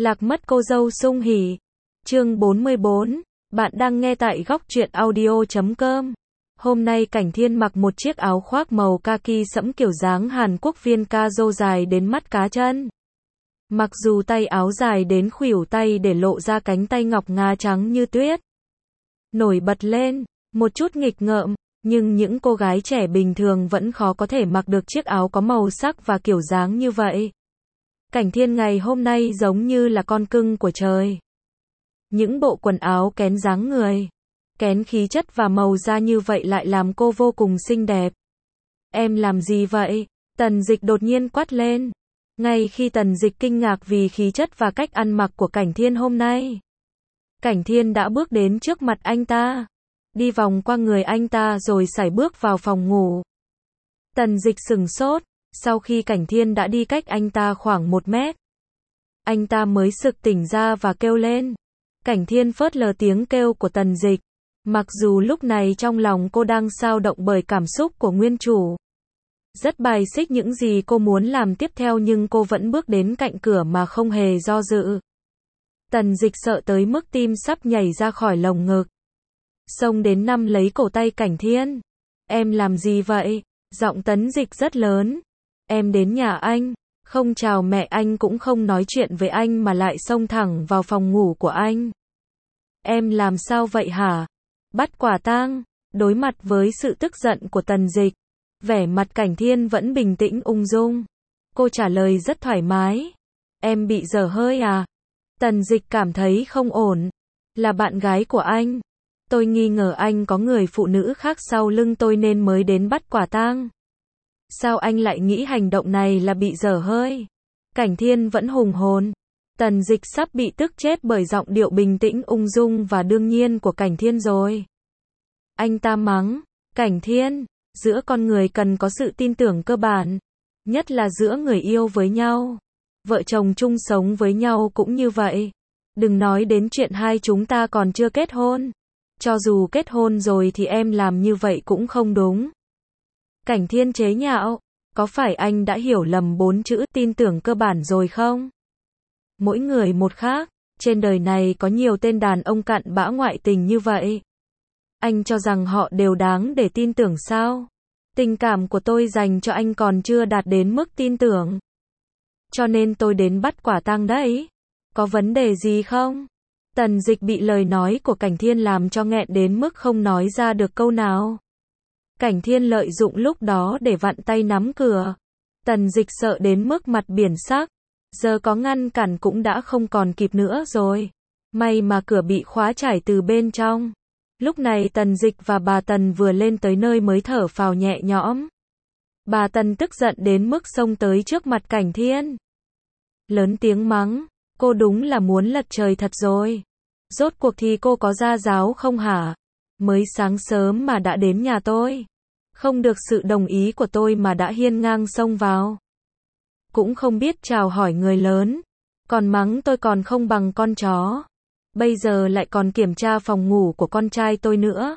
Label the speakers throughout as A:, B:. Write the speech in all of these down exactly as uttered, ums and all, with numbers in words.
A: Lạc mất cô dâu sung hỉ. Chương bốn mươi bốn. Bạn đang nghe tại góc truyện audio chấm com. Hôm nay Cảnh Thiên mặc một chiếc áo khoác màu kaki sẫm kiểu dáng Hàn Quốc viên ca rô dài đến mắt cá chân. Mặc dù tay áo dài đến khuỷu tay để lộ ra cánh tay ngọc ngà trắng như tuyết. Nổi bật lên, một chút nghịch ngợm, nhưng những cô gái trẻ bình thường vẫn khó có thể mặc được chiếc áo có màu sắc và kiểu dáng như vậy. Cảnh Thiên ngày hôm nay giống như là con cưng của trời. Những bộ quần áo kén dáng người, kén khí chất và màu da như vậy lại làm cô vô cùng xinh đẹp. Em làm gì vậy? Tần Dịch đột nhiên quát lên. Ngay khi Tần Dịch kinh ngạc vì khí chất và cách ăn mặc của Cảnh Thiên hôm nay, Cảnh Thiên đã bước đến trước mặt anh ta, đi vòng qua người anh ta rồi sải bước vào phòng ngủ. Tần Dịch sừng sốt, sau khi Cảnh Thiên đã đi cách anh ta khoảng một mét, anh ta mới sực tỉnh ra và kêu lên. Cảnh Thiên phớt lờ tiếng kêu của Tần Dịch, mặc dù lúc này trong lòng cô đang dao động bởi cảm xúc của nguyên chủ. Rất bài xích những gì cô muốn làm tiếp theo nhưng cô vẫn bước đến cạnh cửa mà không hề do dự. Tần Dịch sợ tới mức tim sắp nhảy ra khỏi lồng ngực. Xông đến nắm lấy cổ tay Cảnh Thiên. Em làm gì vậy? Giọng Tần Dịch rất lớn. Em đến nhà anh, không chào mẹ anh cũng không nói chuyện với anh mà lại xông thẳng vào phòng ngủ của anh. Em làm sao vậy hả? Bắt quả tang. Đối mặt với sự tức giận của Tần Dịch, vẻ mặt Cảnh Thiên vẫn bình tĩnh ung dung. Cô trả lời rất thoải mái. Em bị dở hơi à? Tần Dịch cảm thấy không ổn. Là bạn gái của anh. Tôi nghi ngờ anh có người phụ nữ khác sau lưng tôi nên mới đến bắt quả tang. Sao anh lại nghĩ hành động này là bị dở hơi? Cảnh Thiên vẫn hùng hồn. Tần Dịch sắp bị tức chết bởi giọng điệu bình tĩnh ung dung và đương nhiên của Cảnh Thiên rồi. Anh ta mắng. Cảnh Thiên, giữa con người cần có sự tin tưởng cơ bản. Nhất là giữa người yêu với nhau. Vợ chồng chung sống với nhau cũng như vậy. Đừng nói đến chuyện hai chúng ta còn chưa kết hôn. Cho dù kết hôn rồi thì em làm như vậy cũng không đúng. Cảnh Thiên chế nhạo. Có phải anh đã hiểu lầm bốn chữ tin tưởng cơ bản rồi không? Mỗi người một khác. Trên đời này có nhiều tên đàn ông cặn bã ngoại tình như vậy. Anh cho rằng họ đều đáng để tin tưởng sao? Tình cảm của tôi dành cho anh còn chưa đạt đến mức tin tưởng. Cho nên tôi đến bắt quả tang đấy. Có vấn đề gì không? Tần Dịch bị lời nói của Cảnh Thiên làm cho nghẹn đến mức không nói ra được câu nào. Cảnh Thiên lợi dụng lúc đó để vặn tay nắm cửa. Tần Dịch sợ đến mức mặt biển sắc. Giờ có ngăn cản cũng đã không còn kịp nữa rồi. May mà cửa bị khóa chải từ bên trong. Lúc này Tần Dịch và bà Tần vừa lên tới nơi mới thở phào nhẹ nhõm. Bà Tần tức giận đến mức xông tới trước mặt Cảnh Thiên. Lớn tiếng mắng. Cô đúng là muốn lật trời thật rồi. Rốt cuộc thì cô có gia giáo không hả? Mới sáng sớm mà đã đến nhà tôi. Không được sự đồng ý của tôi mà đã hiên ngang xông vào. Cũng không biết chào hỏi người lớn. Còn mắng tôi còn không bằng con chó. Bây giờ lại còn kiểm tra phòng ngủ của con trai tôi nữa.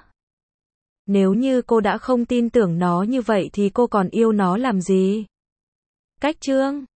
A: Nếu như cô đã không tin tưởng nó như vậy thì cô còn yêu nó làm gì? Cách trương.